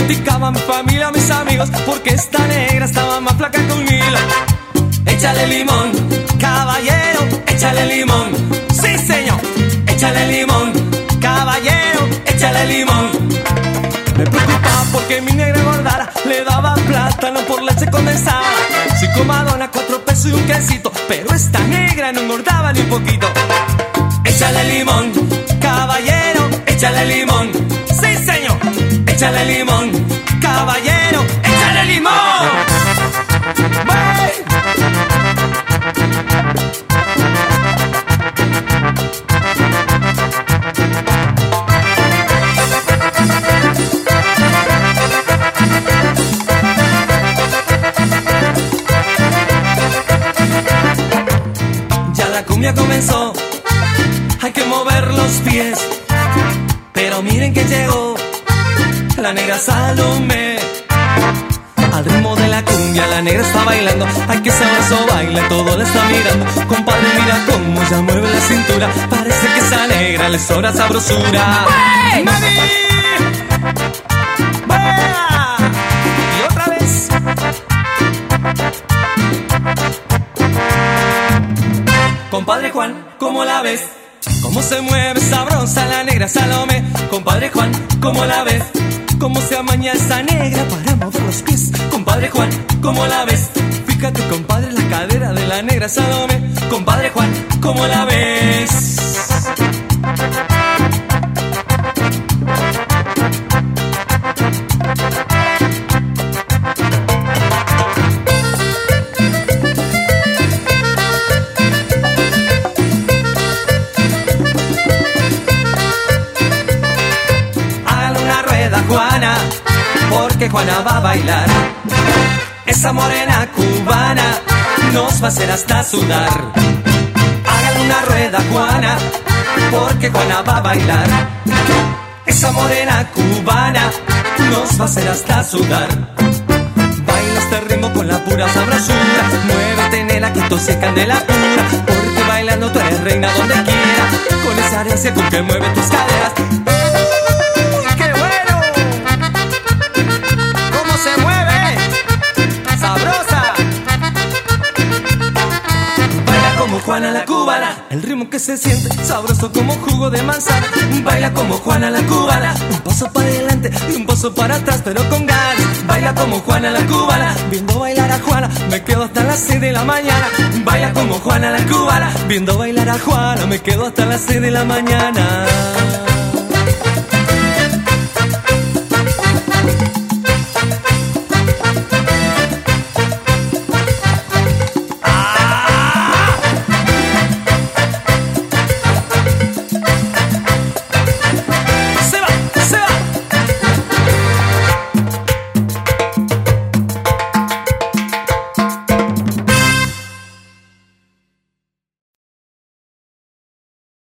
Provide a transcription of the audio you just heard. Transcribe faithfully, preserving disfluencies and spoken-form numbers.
criticaba a mi familia, a mis amigos, porque esta negra estaba más flaca que un hilo. Échale limón, caballero, échale limón. Sí, señor, échale limón, caballero, échale limón. Me preocupaba porque mi negra engordara, le daba plátano por leche condensada. Soy como Madonna, cuatro pesos y un quesito, pero esta negra no engordaba ni un poquito. Échale limón, caballero, échale limón. Sí, señor, échale limón, caballero, échale limón. ¡Bye! Ya la cumbia comenzó, hay que mover los pies, pero miren que llegó la negra Salomé. Al ritmo de la cumbia la negra está bailando, hay que saber eso baila, todo la está mirando. Compadre, mira cómo ella mueve la cintura, parece que esa negra le sobra sabrosura. ¡Wey! ¡Mami! ¡Vea! Y otra vez. Compadre Juan, ¿cómo la ves? Cómo se mueve sabrosa la negra Salomé. Compadre Juan, ¿cómo la ves? Cómo se amaña esa negra para mover los pies. Compadre Juan, ¿cómo la ves? Fíjate, compadre, la cadera de la negra Salomé. Compadre Juan, ¿cómo la ves? Juana, porque Juana va a bailar. Esa morena cubana nos va a hacer hasta sudar. Hagan una rueda, Juana, porque Juana va a bailar. Esa morena cubana nos va a hacer hasta sudar. Baila este ritmo con la pura sabrosura. Muévete, nena, que esto se candela pura, porque bailando tú eres reina donde quiera. Con esa herencia con que mueve tus caderas. Se mueve, sabrosa. Baila como Juana la cubana, el ritmo que se siente sabroso como jugo de manzana. Baila como Juana la cubana, un paso para adelante y un paso para atrás, pero con ganas. Baila como Juana la cubana, viendo bailar a Juana me quedo hasta las seis de la mañana. Baila como Juana la cubana, viendo bailar a Juana me quedo hasta las seis de la mañana.